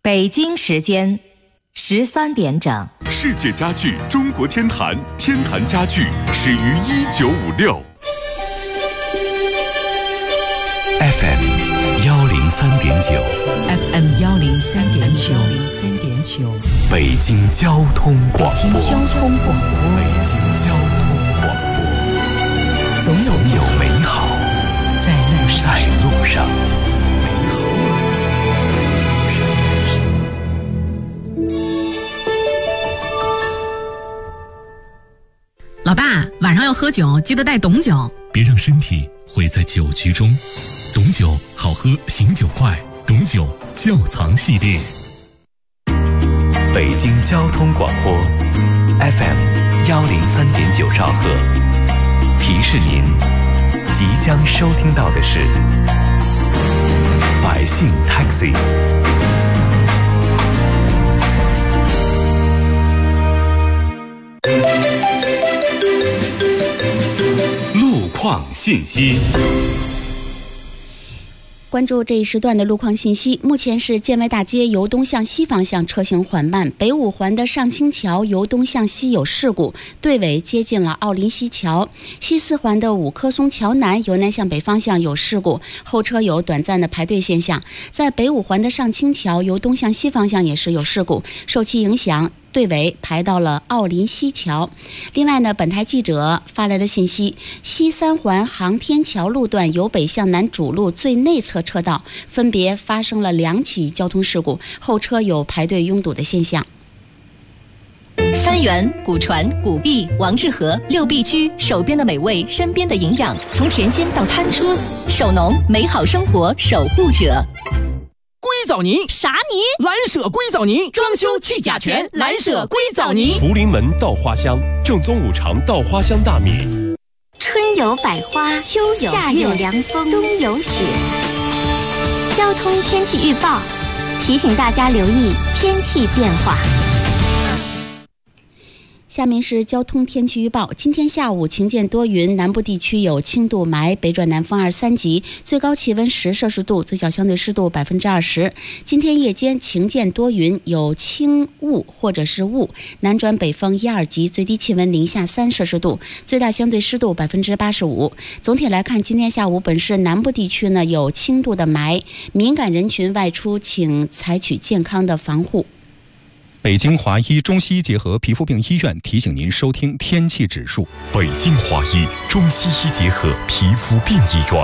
北京时间13点整。 世界家具中国天坛，天坛家具始于1956。 FM 103.9 FM 103.9 北京交通广播。 北京交通广播，总有美好在路上。 老爸，晚上要喝酒，记得带董酒， 别让身体毁在酒局中。董酒好喝，醒酒快，董酒窖藏系列。 北京交通广播 FM 103.9兆赫，提示您即将收听到的是百姓 Taxi。 路况信息。 关注这一时段的路况信息。目前是建外大街由东向西方向车行缓慢，北五环的上清桥由东向西有事故，队尾接近了奥林西桥；西四环的五棵松桥南由南向北方向有事故，后车有短暂的排队现象。在北五环的上清桥由东向西方向也是有事故，受其影响，队尾排到了奥林西桥。另外呢，本台记者发来的信息，西三环航天桥路段由北向南主路最内侧车道分别发生了2起交通事故，后车有排队拥堵的现象。 三元、古传、古币、王致和6必居，手边的美味，身边的营养，从甜心到餐车，手农美好生活守护者。 硅藻泥啥泥？ 蓝舍硅藻泥，装修去甲醛，蓝舍硅藻泥。 福临门稻花香，正宗五常稻花香大米。 春有百花，秋有夏有凉风，冬有雪。交通天气预报提醒大家留意天气变化。 下面是交通天气预报。今天下午晴间多云，南部地区有轻度霾，北转南风2、3级，最高气温10摄氏度，最小相对湿度20%。今天夜间晴间多云，有轻雾或者是雾，南转北风1、2级，最低气温零下3摄氏度，最大相对湿度85%。总体来看，今天下午本市南部地区呢有轻度的霾，敏感人群外出请采取健康的防护。 北京华医中西医结合皮肤病医院提醒您收听天气指数。 北京华医中西医结合皮肤病医院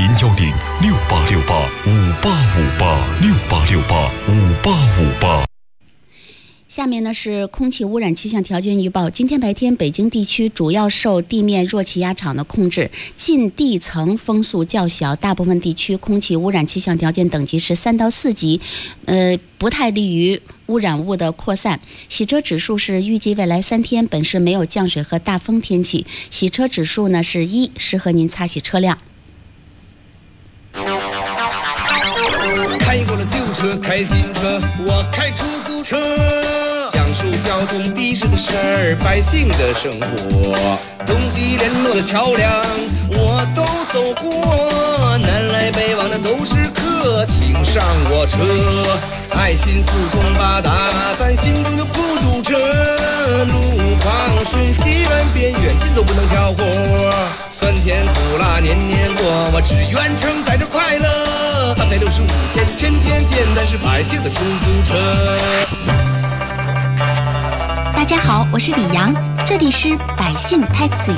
，0106868585868685858。 下面呢是空气污染气象条件预报。今天白天，北京地区主要受地面弱气压场的控制，近地层风速较小，大部分地区空气污染气象条件等级是3到4级，不太利于污染物的扩散。洗车指数是预计未来3天本市没有降水和大风天气，洗车指数呢是1，适合您擦洗车辆。 开过了旧车，开新车，我开出租车，讲述交通的士的事儿，百姓的生活，东西联络的桥梁我都走过，南来北往的都是客，请上我车，爱心四通八达，咱心中就不堵车，路况瞬息万变，远近都不能挑活，酸甜苦辣年年过，我只愿承载着快乐，365天天天见，咱是百姓的出租车。 大家好，我是李阳，这里是百姓 Taxi。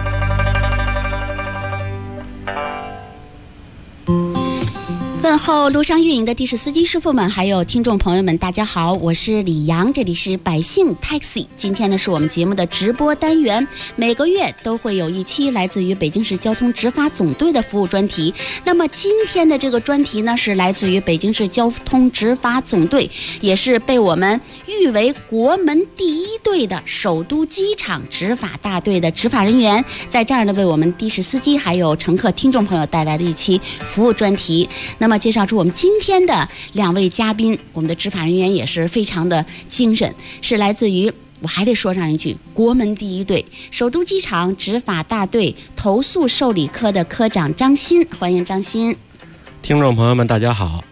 问候路上运营的的士司机师傅们，还有听众朋友们，大家好，我是李阳，这里是百姓 Taxi。今天呢是我们节目的直播单元，每个月都会有一期来自于北京市交通执法总队的服务专题。那么今天的这个专题呢是来自于北京市交通执法总队，也是被我们誉为国门第一队的首都机场执法大队的执法人员，在这儿呢为我们的士司机还有乘客听众朋友带来的一期服务专题。那么介绍出我们今天的2位嘉宾，我们的执法人员也是非常的精神，是来自于，我还得说上一句，国门第一队首都机场执法大队投诉受理科的科长张鑫，欢迎张鑫。 听众朋友们大家好。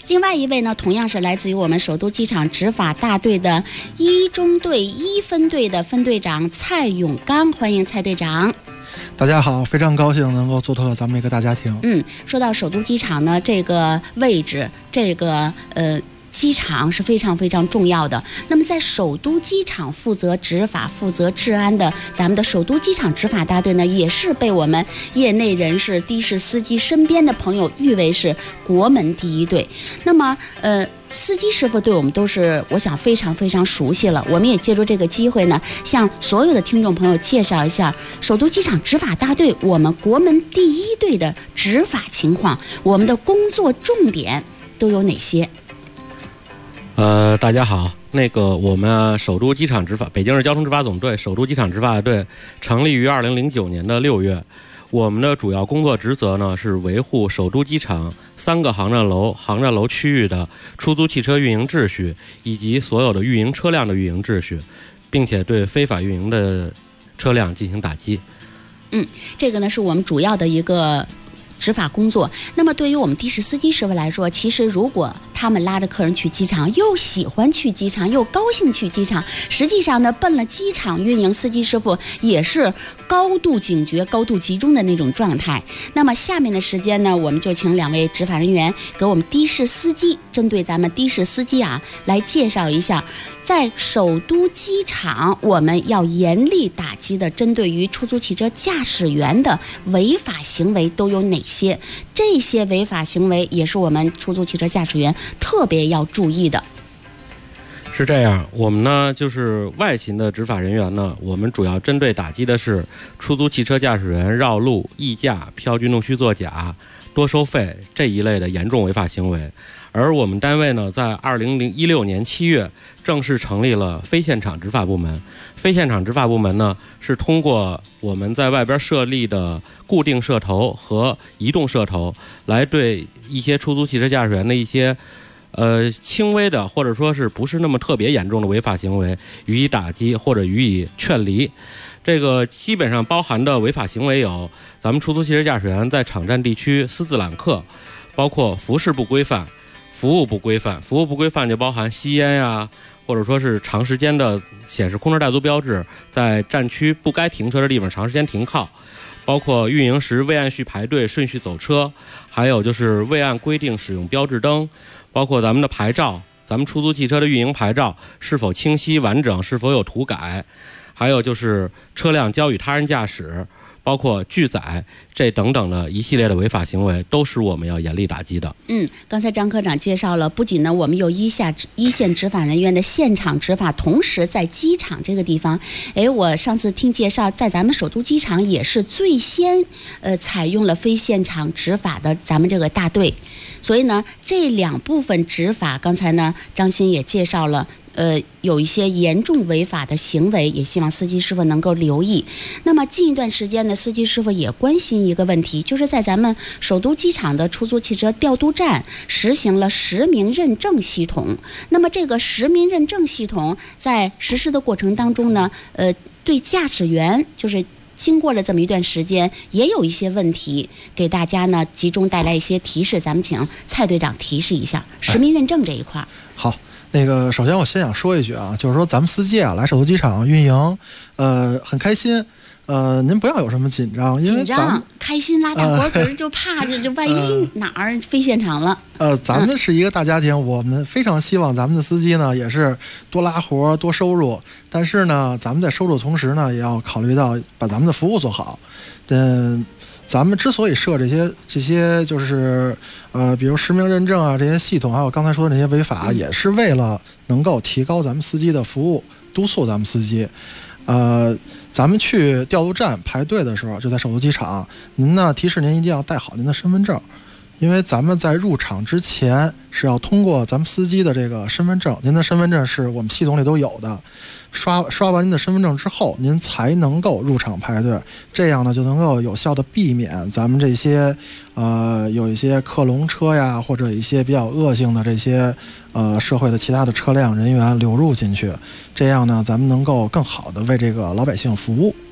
另外一位呢，同样是来自于我们首都机场执法大队的1中队1分队的分队长蔡永刚，欢迎蔡队长。 大家好，非常高兴能够做客咱们这个大家庭。 说到首都机场呢，这个位置，这个机场是非常非常重要的。那么在首都机场负责执法、负责治安的咱们的首都机场执法大队呢，也是被我们业内人士、的士司机身边的朋友誉为是国门第一队。那么司机师傅对我们都是我想非常非常熟悉了。我们也借助这个机会呢，向所有的听众朋友介绍一下首都机场执法大队我们国门第一队的执法情况，我们的工作重点都有哪些。 大家好，我们首都机场执法，北京市交通执法总队首都机场执法队成立于2009年的6月。我们的主要工作职责呢是维护首都机场3个航站楼区域的出租汽车运营秩序，以及所有的运营车辆的运营秩序，并且对非法运营的车辆进行打击。 这个呢是我们主要的一个执法工作。那么对于我们的士司机师傅来说，其实如果他们拉着客人去机场，又喜欢去机场，又高兴去机场，实际上呢，奔了机场运营，司机师傅也是高度警觉、高度集中的那种状态。那么下面的时间呢，我们就请2位执法人员给我们的士司机，针对咱们的士司机来介绍一下，在首都机场我们要严厉打击的针对于出租汽车驾驶员的违法行为都有哪些？这些违法行为也是我们出租汽车驾驶员特别要注意的。 是这样，我们呢就是外勤的执法人员呢，我们主要针对打击的是出租汽车驾驶员绕路、溢价、飘居弄虚作假、多收费这一类的严重违法行为。而我们单位呢，在2016年7月正式成立了非现场执法部门。非现场执法部门呢，是通过我们在外边设立的固定摄头和移动摄头，来对一些出租汽车驾驶员的一些轻微的或者说是不是那么特别严重的违法行为予以打击或者予以劝离。这个基本上包含的违法行为有：咱们出租汽车驾驶员在场站地区私自揽客，包括服饰不规范、服务不规范。服务不规范就包含吸烟呀，或者说是长时间的显示空车带租标志，在站区不该停车的地方长时间停靠，包括运营时未按序排队顺序走车，还有就是未按规定使用标志灯，包括咱们的牌照，咱们出租汽车的运营牌照是否清晰完整，是否有涂改，还有就是车辆交予他人驾驶，包括拒载这等等的一系列的违法行为，都是我们要严厉打击的。 刚才张科长介绍了，不仅呢我们有一线执法人员的现场执法，同时在机场这个地方，我上次听介绍，在咱们首都机场也是最先采用了非现场执法的咱们这个大队。所以呢，这2部分执法，刚才呢张鑫也介绍了。有一些严重违法的行为，也希望司机师傅能够留意。那么近一段时间呢，司机师傅也关心一个问题，就是在咱们首都机场的出租汽车调度站实行了实名认证系统。那么这个实名认证系统在实施的过程当中呢，对驾驶员就是经过了这么一段时间，也有一些问题，给大家呢集中带来一些提示。咱们请蔡队长提示一下实名认证这一块。 好。首先我先想说一句就是说咱们司机来首都机场运营，很开心。您不要有什么紧张，因为咱们开心拉大伙儿就怕这万一哪儿非现场了。 咱们是一个大家庭，我们非常希望咱们的司机呢也是多拉活多收入，但是呢咱们在收入的同时呢，也要考虑到把咱们的服务做好。咱们之所以设这些就是比如实名认证这些系统，还有刚才说的那些违法，也是为了能够提高咱们司机的服务，督促咱们司机。咱们去调度站排队的时候，就在首都机场，您呢提示您一定要带好您的身份证，因为咱们在入场之前是要通过咱们司机的这个身份证，您的身份证是我们系统里都有的，刷完您的身份证之后，您才能够入场排队，这样呢就能够有效的避免咱们这些有一些克隆车呀，或者一些比较恶性的这些社会的其他的车辆人员流入进去，这样呢咱们能够更好的为这个老百姓服务。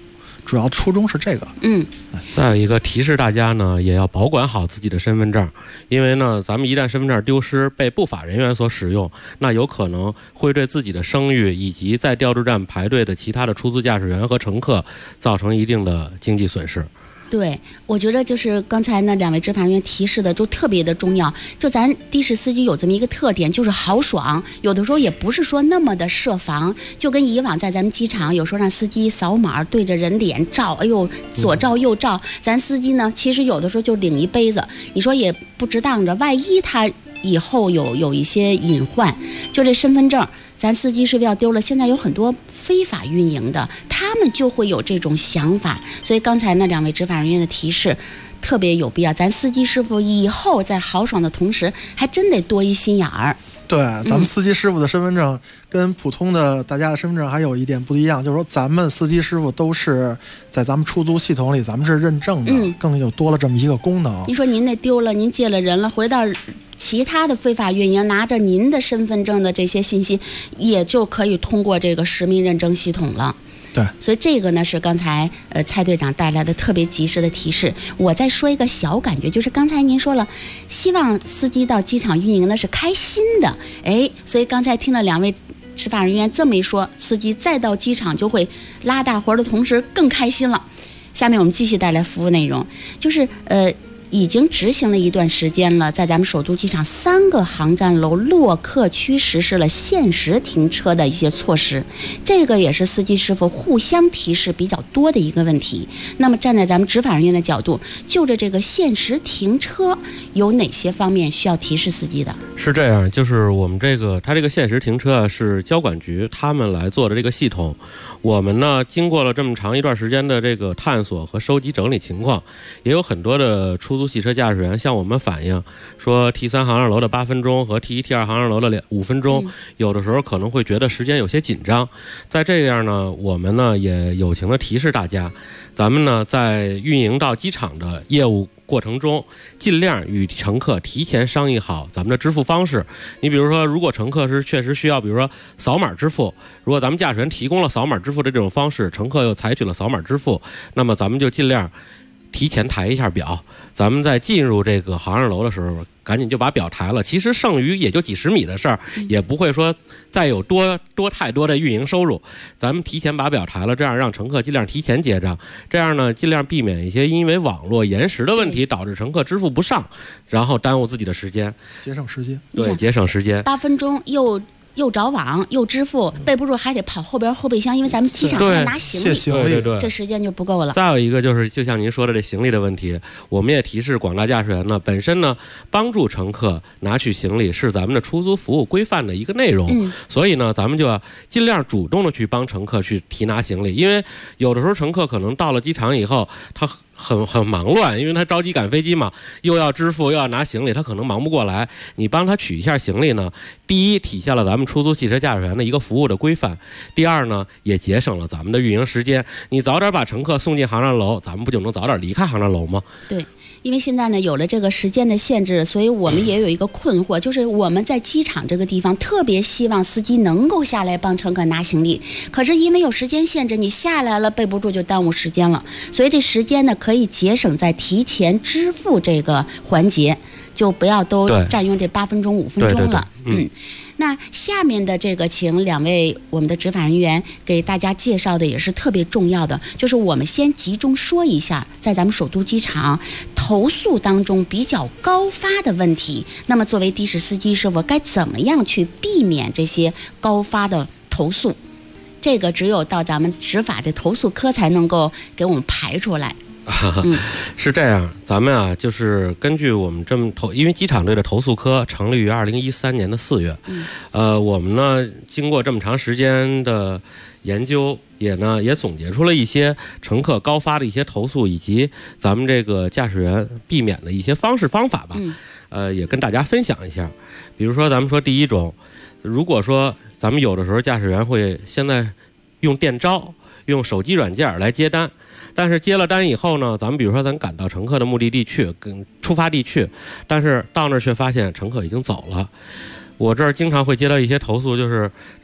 主要初衷是这个。 再有一个提示大家呢，也要保管好自己的身份证，因为呢，咱们一旦身份证丢失被不法人员所使用，那有可能会对自己的声誉以及在调度站排队的其他的出租驾驶员和乘客造成一定的经济损失。 对，我觉得就是刚才那2位执法人员提示的就特别的重要。就咱的士司机有这么一个特点，就是豪爽，有的时候也不是说那么的设防，就跟以往在咱们机场有时候让司机扫码对着人脸照，哎呦左照右照，咱司机呢其实有的时候就领一杯子，你说也不值当着，万一他以后有一些隐患，就这身份证咱司机是不是要丢了？现在有很多非法运营的，他们就会有这种想法，所以刚才那2位执法人员的提示特别有必要。咱司机师傅以后在豪爽的同时，还真得多一心眼儿。 对，咱们司机师傅的身份证跟普通的大家的身份证还有一点不一样，就是说咱们司机师傅都是在咱们出租系统里，咱们是认证的，更有多了这么一个功能。 你说您那丢了，您借了人了，回到其他的非法运营，拿着您的身份证的这些信息，也就可以通过这个实名认证系统了。 对， 所以这个呢是刚才蔡队长带来的特别及时的提示。我再说一个小感觉，就是刚才您说了，希望司机到机场运营呢是开心的，所以刚才听了2位执法人员这么一说，司机再到机场就会拉大活的同时更开心了。下面我们继续带来服务内容，就是已经执行了一段时间了，在咱们首都机场3个航站楼落客区实施了限时停车的一些措施，这个也是司机师傅互相提示比较多的一个问题。那么站在咱们执法人员的角度，就着这个限时停车有哪些方面需要提示司机的？ 是这样，就是我们它这个限时停车是交管局他们来做的这个系统。我们呢经过了这么长一段时间的这个探索和收集整理情况，也有很多的出租汽车驾驶员向我们反映说 T3 航站楼的8分钟和 T1、T2 航站楼的5分钟，有的时候可能会觉得时间有些紧张。在这样呢，我们呢也友情的提示大家，咱们呢在运营到机场的业务过程中，尽量与乘客提前商议好咱们的支付方式。你比如说，如果乘客是确实需要，比如说扫码支付，如果咱们驾驶员提供了扫码支付的这种方式，乘客又采取了扫码支付，那么咱们就尽量提前抬一下表，咱们在进入这个航站楼的时候赶紧就把表抬了。其实剩余也就几十米的事儿，也不会说再有太多的运营收入，咱们提前把表抬了，这样让乘客尽量提前结账，这样呢尽量避免一些因为网络延时的问题导致乘客支付不上，然后耽误自己的时间， 节省时间。 对，节省时间。 8分钟又找网又支付，备不住还得跑后备箱，因为咱们机场要拿行李， 对， 这时间就不够了。 再有一个就是就像您说的这行李的问题，我们也提示广大驾驶员呢，本身呢帮助乘客拿取行李是咱们的出租服务规范的一个内容，所以呢咱们就要尽量主动的去帮乘客去提拿行李，因为有的时候乘客可能到了机场以后他很忙乱，因为他着急赶飞机嘛，又要支付又要拿行李，他可能忙不过来。你帮他取一下行李呢，第一体现了咱们出租汽车驾驶员的一个服务的规范，第二呢也节省了咱们的运营时间。你早点把乘客送进航站楼，咱们不就能早点离开航站楼吗？ 对，因为现在呢有了这个时间的限制，所以我们也有一个困惑，就是我们在机场这个地方特别希望司机能够下来帮乘客拿行李，可是因为有时间限制，你下来了备不住就耽误时间了，所以这时间呢可以节省在提前支付这个环节，就不要都占用这8分钟5分钟了。那下面的这个请2位我们的执法人员给大家介绍的也是特别重要的，就是我们先集中说一下在咱们首都机场投诉当中比较高发的问题，那么作为的士司机师傅该怎么样去避免这些高发的投诉，这个只有到咱们执法这投诉科才能够给我们排出来。 是这样，咱们啊就是根据我们这么因为机场队的投诉科成立于2013年的4月，我们呢经过这么长时间的研究，也总结出了一些乘客高发的一些投诉，以及咱们这个驾驶员避免的一些方式方法吧，也跟大家分享一下。比如说咱们说第一种，如果说咱们有的时候驾驶员会现在用电招用手机软件来接单，但是接了单以后呢，咱们比如说咱赶到乘客的目的地去，跟出发地去，但是到那儿却发现乘客已经走了。我这儿经常会接到一些投诉，就是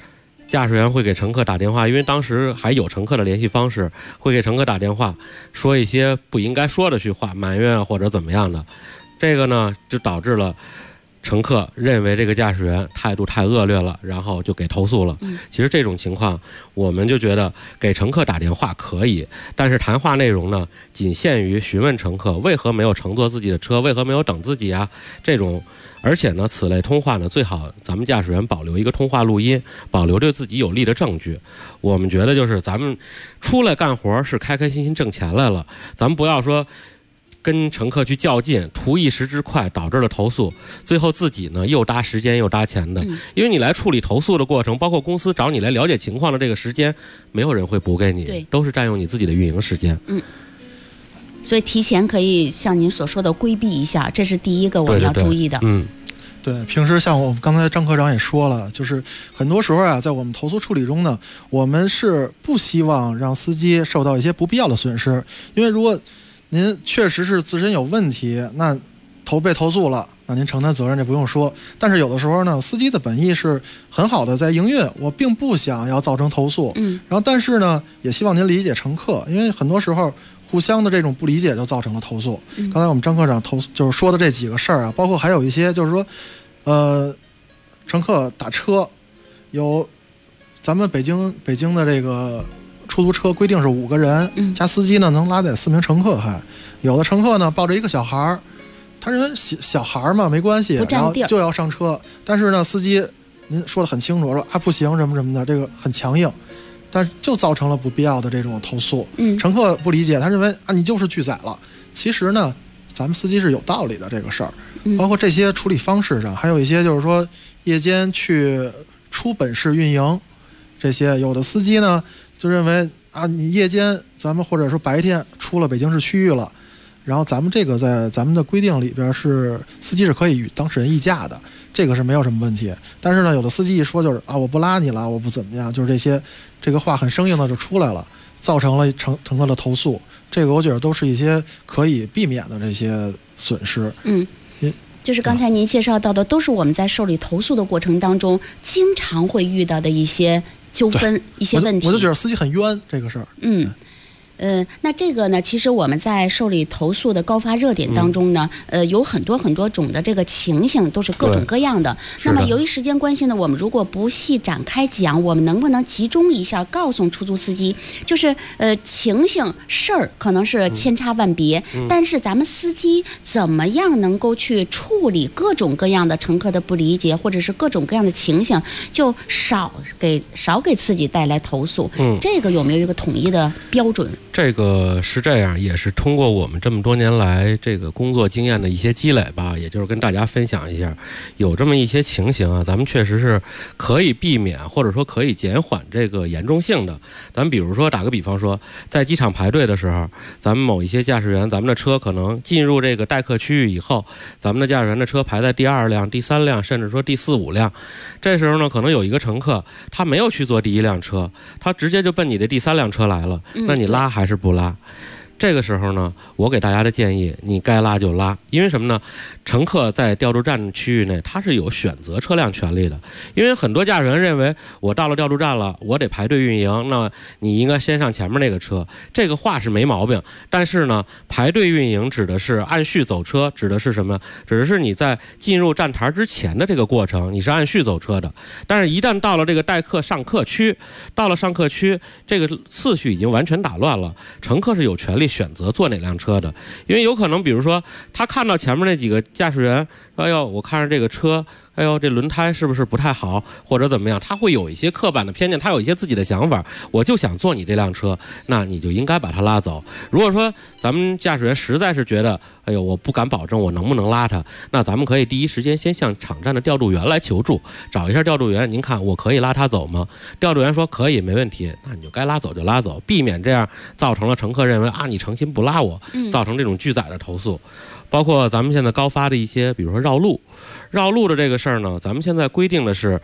驾驶员会给乘客打电话，因为当时还有乘客的联系方式，会给乘客打电话，说一些不应该说的句话，埋怨或者怎么样的。这个呢，就导致了乘客认为这个驾驶员态度太恶劣了，然后就给投诉了。其实这种情况，我们就觉得给乘客打电话可以，但是谈话内容呢，仅限于询问乘客为何没有乘坐自己的车，为何没有等自己啊，这种。而且呢，此类通话呢，最好咱们驾驶员保留一个通话录音，保留对自己有利的证据。我们觉得就是咱们出来干活是开开心心挣钱来了，咱们不要说跟乘客去较劲，图一时之快，导致了投诉，最后自己呢又搭时间又搭钱的。因为你来处理投诉的过程，包括公司找你来了解情况的这个时间，没有人会补给你，都是占用你自己的运营时间。 所以提前可以像您所说的规避一下，这是第一个我们要注意的。 对，平时像我们刚才张科长也说了，就是很多时候啊，在我们投诉处理中呢，我们是不希望让司机受到一些不必要的损失，因为如果您确实是自身有问题，那被投诉了，那您承担责任这不用说。但是有的时候呢，司机的本意是很好的在营运，我并不想要造成投诉。然后但是呢，也希望您理解乘客，因为很多时候互相的这种不理解就造成了投诉。刚才我们张科长就是说的这几个事儿啊，包括还有一些就是说，乘客打车，有咱们北京的这个出租车规定是5个人，加司机呢能拉载4名乘客，还有的乘客呢抱着一个小孩，他认为小孩嘛没关系，然后就要上车，但是呢司机您说的很清楚，说啊不行什么什么的，这个很强硬。但是就造成了不必要的这种投诉，乘客不理解，他认为啊你就是拒载了。其实呢，咱们司机是有道理的这个事儿，包括这些处理方式上，还有一些就是说夜间去出本市运营，这些有的司机呢就认为啊你夜间咱们或者说白天出了北京市区域了，然后咱们这个在咱们的规定里边是司机是可以与当事人议价的，这个是没有什么问题。但是呢，有的司机一说就是啊我不拉你了，我不怎么样，就是这个话很生硬的就出来了，造成了乘客的投诉。这个我觉得都是一些可以避免的这些损失。 就是刚才您介绍到的，都是我们在受理投诉的过程当中经常会遇到的一些纠纷、一些问题。 我就觉得司机很冤这个事儿。 那这个呢，其实我们在受理投诉的高发热点当中呢，有很多很多种的这个情形，都是各种各样的。那么由于时间关系呢，我们如果不细展开讲，我们能不能集中一下告诉出租司机，就是情形事儿可能是千差万别，但是咱们司机怎么样能够去处理各种各样的乘客的不理解，或者是各种各样的情形，就少给自己带来投诉。这个有没有一个统一的标准？ 这个是这样，也是通过我们这么多年来这个工作经验的一些积累吧，也就是跟大家分享一下，有这么一些情形啊，咱们确实是可以避免或者说可以减缓这个严重性的。咱们比如说打个比方说，在机场排队的时候，咱们某一些驾驶员，咱们的车可能进入这个待客区域以后，咱们的驾驶员的车排在第2辆、第3辆，甚至说第4、5辆。这时候呢，可能有一个乘客他没有去坐第1辆车，他直接就奔你的第3辆车来了，那你拉还是不拉？这个时候呢，我给大家的建议，你该拉就拉。因为什么呢？乘客在调度站区域内，他是有选择车辆权利的。因为很多驾驶员认为，我到了调度站了，我得排队运营，那你应该先上前面那个车。这个话是没毛病，但是呢，排队运营指的是按序走车，指的是什么？指的是你在进入站台之前的这个过程，你是按序走车的。但是一旦到了这个待客上客区，到了上客区，这个次序已经完全打乱了，乘客是有权利选择坐哪辆车的。因为有可能比如说他看到前面那几个驾驶员，哎呦我看着这个车，哎呦这轮胎是不是不太好，或者怎么样，他会有一些刻板的偏见，他有一些自己的想法，我就想坐你这辆车，那你就应该把他拉走。如果说咱们驾驶员实在是觉得哎呦我不敢保证我能不能拉他，那咱们可以第一时间先向场站的调度员来求助，找一下调度员，您看我可以拉他走吗？调度员说可以没问题，那你就该拉走就拉走，避免这样造成了乘客认为啊你诚心不拉我，造成这种拒载的投诉。包括咱们现在高发的一些比如说绕路的这个事儿呢，咱们现在规定的是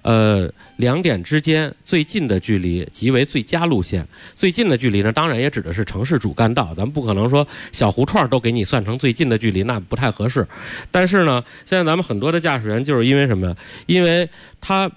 2点之间最近的距离即为最佳路线。最近的距离呢，当然也指的是城市主干道，咱们不可能说小胡同都给你算成最近的距离，那不太合适。但是呢，现在咱们很多的驾驶员就是因为什么？因为他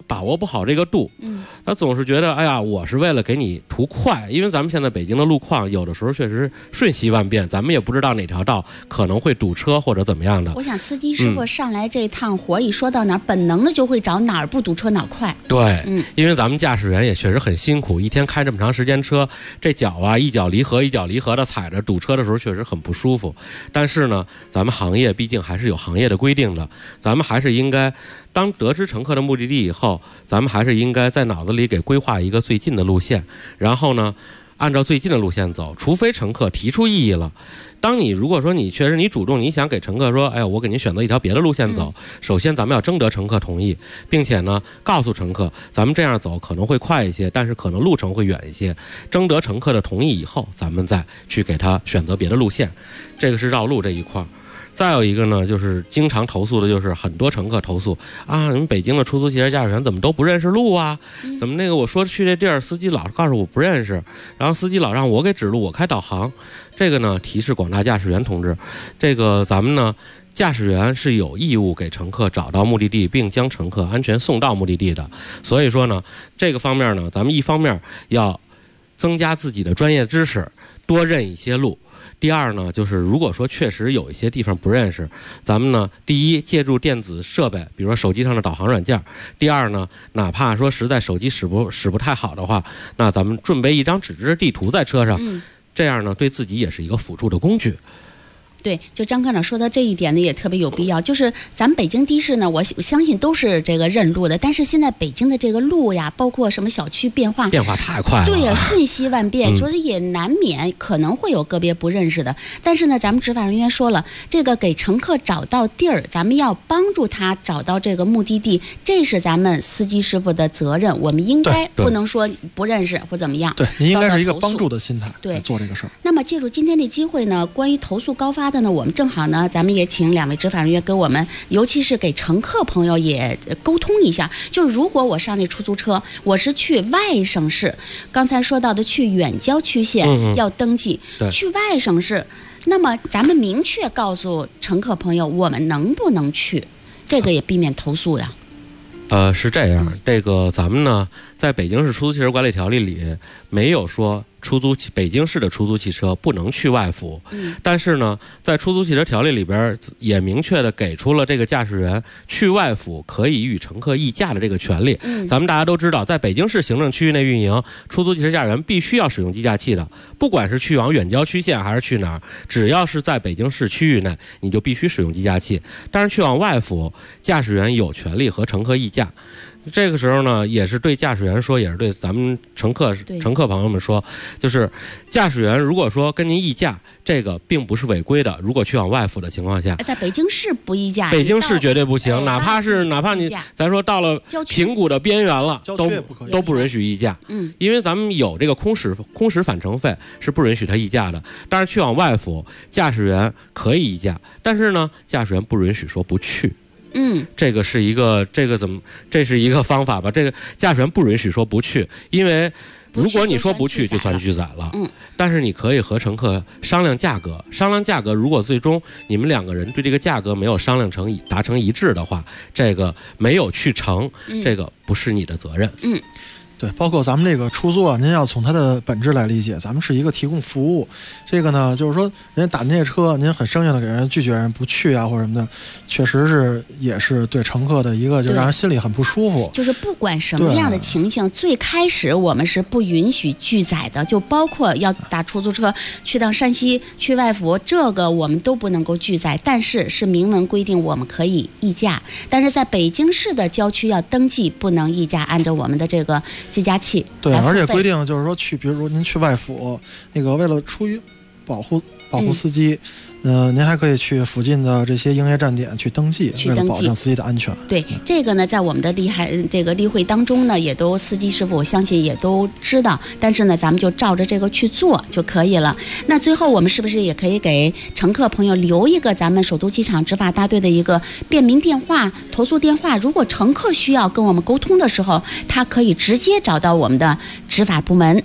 把握不好这个度，他总是觉得哎呀，我是为了给你图快，因为咱们现在北京的路况有的时候确实瞬息万变，咱们也不知道哪条道可能会堵车或者怎么样的。 我想司机师傅上来这趟活一说到哪儿，本能的就会找哪儿不堵车哪儿快。 对，因为咱们驾驶员也确实很辛苦，一天开这么长时间车，这脚啊一脚离合一脚离合的踩着，堵车的时候确实很不舒服。但是呢，咱们行业毕竟还是有行业的规定的，咱们还是应该当得知乘客的目的地以后，咱们还是应该在脑子里给规划一个最近的路线，然后呢按照最近的路线走，除非乘客提出异议了。当你如果说你确实你主动你想给乘客说，哎，我给您选择一条别的路线走，首先咱们要征得乘客同意，并且呢告诉乘客咱们这样走可能会快一些，但是可能路程会远一些，征得乘客的同意以后，咱们再去给他选择别的路线。这个是绕路这一块。再有一个呢，就是经常投诉的就是很多乘客投诉啊，你们北京的出租汽车驾驶员怎么都不认识路啊？怎么那个我说去这地儿，司机老告诉我不认识，然后司机老让我给指路，我开导航。这个呢，提示广大驾驶员同志，这个咱们呢，驾驶员是有义务给乘客找到目的地，并将乘客安全送到目的地的。所以说呢，这个方面呢，咱们一方面要增加自己的专业知识，多认一些路。第二呢，就是如果说确实有一些地方不认识，咱们呢，第一借助电子设备，比如说手机上的导航软件；第二呢，哪怕说实在手机使不太好的话，那咱们准备一张纸质地图在车上，这样呢，对自己也是一个辅助的工具。 对，就张科长说到这一点呢，也特别有必要。就是咱们北京的士呢，我相信都是这个认路的，但是现在北京的这个路呀，包括什么小区变化太快了， 对呀，瞬息万变，说也难免可能会有个别不认识的。但是呢，咱们执法人员说了，这个给乘客找到地儿，咱们要帮助他找到这个目的地，这是咱们司机师傅的责任，我们应该不能说不认识或怎么样。 对，您应该是一个帮助的心态来做这个事儿。 那么借助今天这机会呢，关于投诉高发的呢，我们正好呢，咱们也请2位执法人员给我们，尤其是给乘客朋友也沟通一下。就是如果我上那出租车，我是去外省市，刚才说到的去远郊区县要登记，去外省市，那么咱们明确告诉乘客朋友，我们能不能去，这个也避免投诉呀。 是这样，这个咱们呢，在北京市出租汽车管理条例里没有说北京市的出租汽车不能去外府，但是呢，在出租汽车条例里边也明确的给出了这个驾驶员去外府可以与乘客议价的这个权利。咱们大家都知道，在北京市行政区域内运营，出租汽车驾驶员必须要使用计价器的，不管是去往远郊区县还是去哪儿，只要是在北京市区域内，你就必须使用计价器。但是去往外府，驾驶员有权利和乘客议价。这个时候呢，也是对驾驶员说，也是对咱们乘客朋友们说，就是驾驶员如果说跟您议价，这个并不是违规的。如果去往外府的情况下， 在北京市不议价， 北京市绝对不行。哪怕你咱说到了平谷的边缘了，都不允许议价。因为咱们有这个空驶返程费是不允许他议价的。但是去往外府，驾驶员可以议价，但是呢，驾驶员不允许说不去。这个是一个这是一个方法吧？这个驾驶员不允许说不去，因为如果你说不去，就算拒载了。但是你可以和乘客商量价格，如果最终你们2个人对这个价格没有商量达成一致的话，这个没有去成，这个不是你的责任。 对，包括咱们这个出租啊，您要从它的本质来理解，咱们是一个提供服务。这个呢，就是说人家打您这车，您很生硬的给人拒绝人不去啊或者什么的，确实也是对乘客的一个就让人心里很不舒服。 就是不管什么样的情形，最开始我们是不允许拒载的，就包括要打出租车去到山西去外府，这个我们都不能够拒载，但是是明文规定我们可以议价，但是在北京市的郊区要登记不能议价，按照我们的这个计价器。 对，而且规定就是说比如您去外府，那个为了出于保护司机，您还可以去附近的这些营业站点去登记，为了保证司机的安全。 对，这个呢，在我们的例会当中呢，也都司机师傅我相信也都知道，但是呢，咱们就照着这个去做就可以了。那最后我们是不是也可以给乘客朋友留一个咱们首都机场执法大队的一个便民电话、投诉电话？如果乘客需要跟我们沟通的时候，他可以直接找到我们的执法部门。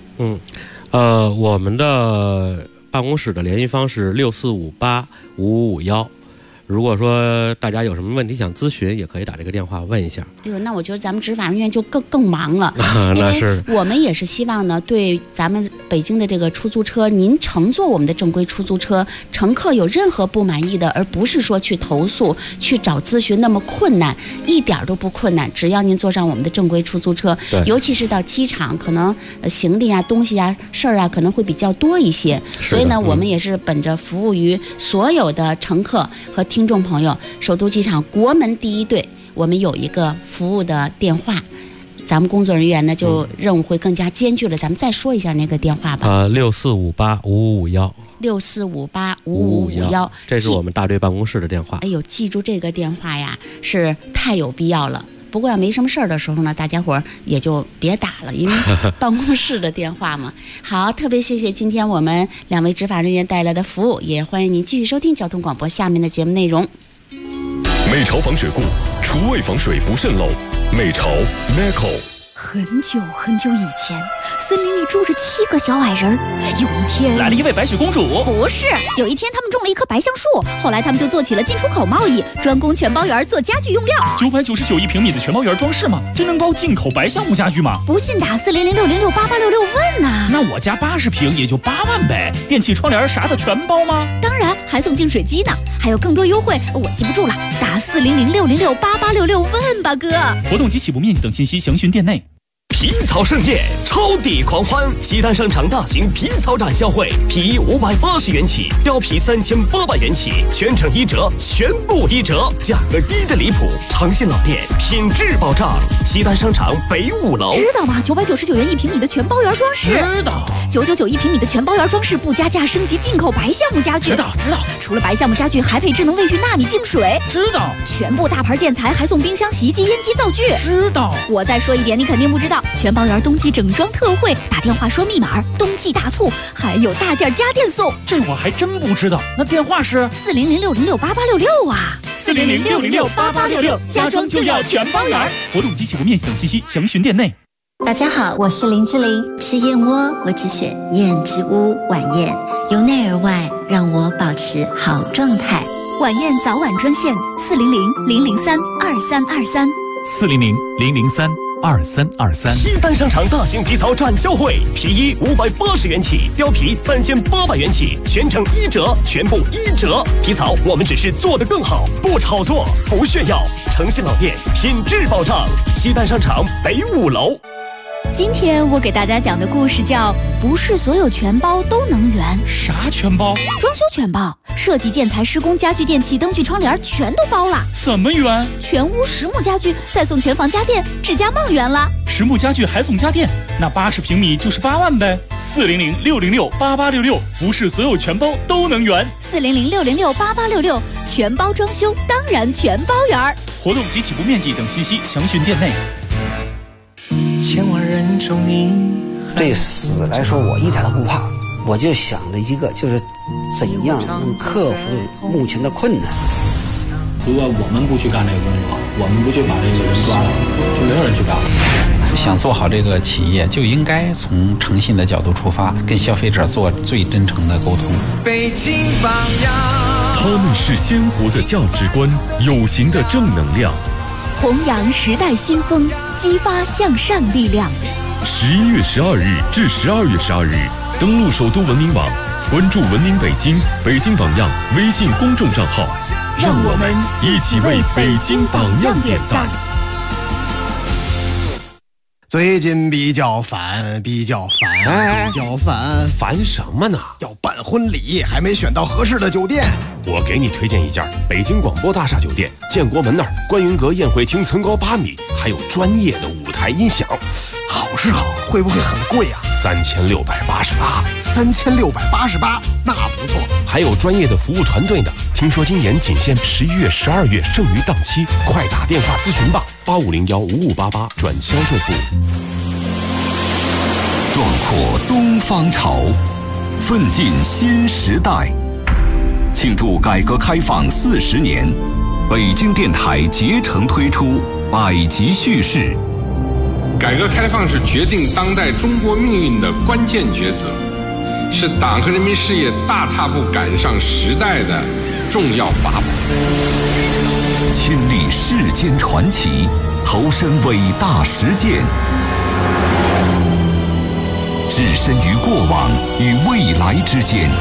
我们的办公室的联系方式64585551， 如果说大家有什么问题想咨询，也可以打这个电话问一下。 哎呦，那我觉得咱们执法人员就更忙了， 那是。 我们也是希望呢，对咱们北京的这个出租车，您乘坐我们的正规出租车，乘客有任何不满意的，而不是说去投诉、去找咨询那么困难，一点都不困难。只要您坐上我们的正规出租车，尤其是到机场，可能行李啊、东西啊、事儿啊，可能会比较多一些。所以呢，我们也是本着服务于所有的乘客和听众朋友，首都机场国门第一队，我们有一个服务的电话，咱们工作人员呢就任务会更加艰巨了。咱们再说一下那个电话吧。 64585551。 64585551， 这是我们大队办公室的电话。 哎呦，记住这个电话呀，是太有必要了。不过要没什么事儿的时候呢，大家伙儿也就别打了，因为办公室的电话嘛。好，特别谢谢今天我们2位执法人员带来的服务，也欢迎您继续收听交通广播下面的节目内容。 美潮防水固，厨卫防水不渗漏。美潮 Neco。 很久很久以前，森林里住着7个小矮人。有一天， 来了一位白雪公主。 不是，有一天他们种了一棵白橡树，后来他们就做起了进出口贸易，专攻全包园做家具用料。 999一平米的全包园装饰吗？真能包进口白橡木家具吗？ 不信打40066688866问呐。 那我家80平也就8万呗，电器窗帘啥的全包吗？ 当然，还送净水机呢，还有更多优惠，我记不住了，打40066688866问吧，哥。 活动及起步面积等信息详询店内。 皮草盛宴，超抵狂欢！西单商场大型皮草展销会，皮衣580元起，貂皮3800元起，全程1折，全部1折，价格低的离谱。诚信老店，品质保障。西单商场北5楼， 知道吗？999元1平米的全包园装饰， 知道。 9991平米的全包园装饰，不加价升级进口白橡木家具， 知道。 除了白橡木家具，还配智能卫浴纳米净水， 知道。 全部大牌建材还送冰箱、洗衣机、烟机、灶具， 知道。 我再说一遍，你肯定不知道。全包园冬季整装特惠，打电话说密码，冬季大促，还有大件家电送。 这我还真不知道。那电话是 40066688866啊 ，40066688866，家装就要全包园。活动及起步面积等信息详询店内。 大家好，我是林志玲。吃燕窝，我只选燕之屋晚宴，由内而外让我保持好状态。 晚宴早晚专线 400-003-2323，400-003-2323。西单商场大型皮草展销会，皮衣580元起，貂皮3800元起，全程1折，全部1折。皮草我们只是做得更好，不炒作，不炫耀。诚信老店，品质保障。西单商场北5楼。 今天我给大家讲的故事叫不是所有全包都能圆。 啥全包？ 装修全包，设计、建材、施工、家具、电器、灯具、窗帘全都包了。 怎么圆？ 全屋实木家具，再送全房家电，智家梦圆了。 实木家具还送家电，那80平米就是8万呗。400-606-8866，不是所有全包都能圆。 400-606-8866，全包装修当然全包圆。 活动及起步面积等信息详询店内。 千万人中你，对死来说我一点都不怕，我就想着一个，就是怎样能克服目前的困难。 如果我们不去干这个工作，我们不去把这个人抓了，就没有人去干了。 想做好这个企业，就应该从诚信的角度出发，跟消费者做最真诚的沟通。 北京榜样，他们是鲜活的价值观，有形的正能量， 弘扬时代新风，激发向善力量。 11月12日至12月12日，登录首都文明网，关注文明北京、北京榜样微信公众账号， 让我们一起为北京榜样点赞。 最近比较烦， 烦什么呢？ 要办婚礼，还没选到合适的酒店。 我给你推荐一家北京广播大厦酒店，建国门那儿观云阁宴会厅层高8米，还有专业的舞台音响。 好是好，会不会很贵啊 ？3688， 那不错。 还有专业的服务团队呢。听说今年仅限11月、12月剩余档期，快打电话咨询吧，8501-5588转销售部。 壮阔东方潮，奋进新时代。庆祝改革开放40年，北京电台竭诚推出百集叙事。 改革开放是决定当代中国命运的关键抉择，是党和人民事业大踏步赶上时代的重要法宝。 亲历世间传奇，投身伟大实践，置身于过往与未来之间，